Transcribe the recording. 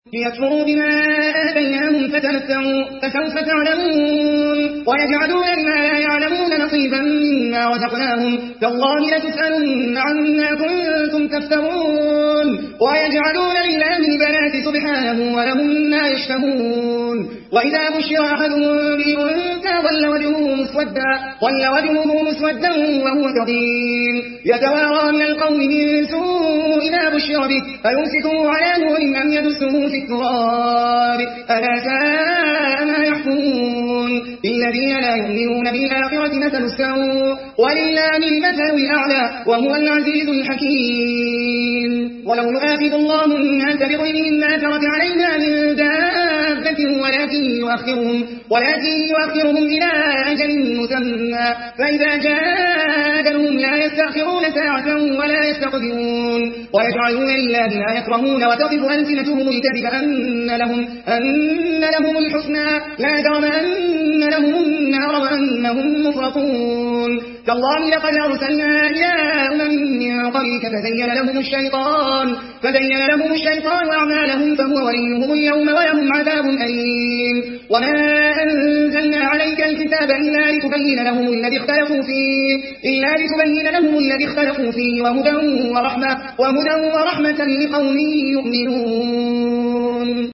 ليكفروا بما آتيناهم فتمتعوا فسوف تعلمون ويجعلون لما لا يعلمون نصيبا مما رزقناهم تالله لتسألن عما كنتم تفترون ويجعلون لله البنات سبحانه ولهم ما يشتهون وإذا بشر أحدهم بالأنثى ظل وجهه مسودا وهو كظيم يتوارى من القوم من سوء ما بشر به فيمسكه على هون أم يدسه في التراب ألا ساء ما يحكمون الذين لا يؤمنون بالآخرة مثل السوء ولله المثل الأعلى وهو العزيز الحكيم ولو يؤاخذ الله الناس بظلمهم ما ترك عليها من دابة ولكن يؤخرهم إلى أجل مسمى فإذا جاء أجلهم لا يستأخرون ساعة ولا يستقدمون ويجعلون لله ما يكرهون وتصف ألسنتهم الكذب أن لهم الحسنى لا جرم أن لهم النار وأنهم مفرطون تالله لقد أرسلنا إلى من قبلك فزين لهم الشيطان أعمالهم فهو وليهم اليوم ولهم عذاب أليم وما أنزلنا عليك الكتاب إلا لتبين لهم الذي اختلفوا فيه وهدى ورحمة لقوم يؤمنون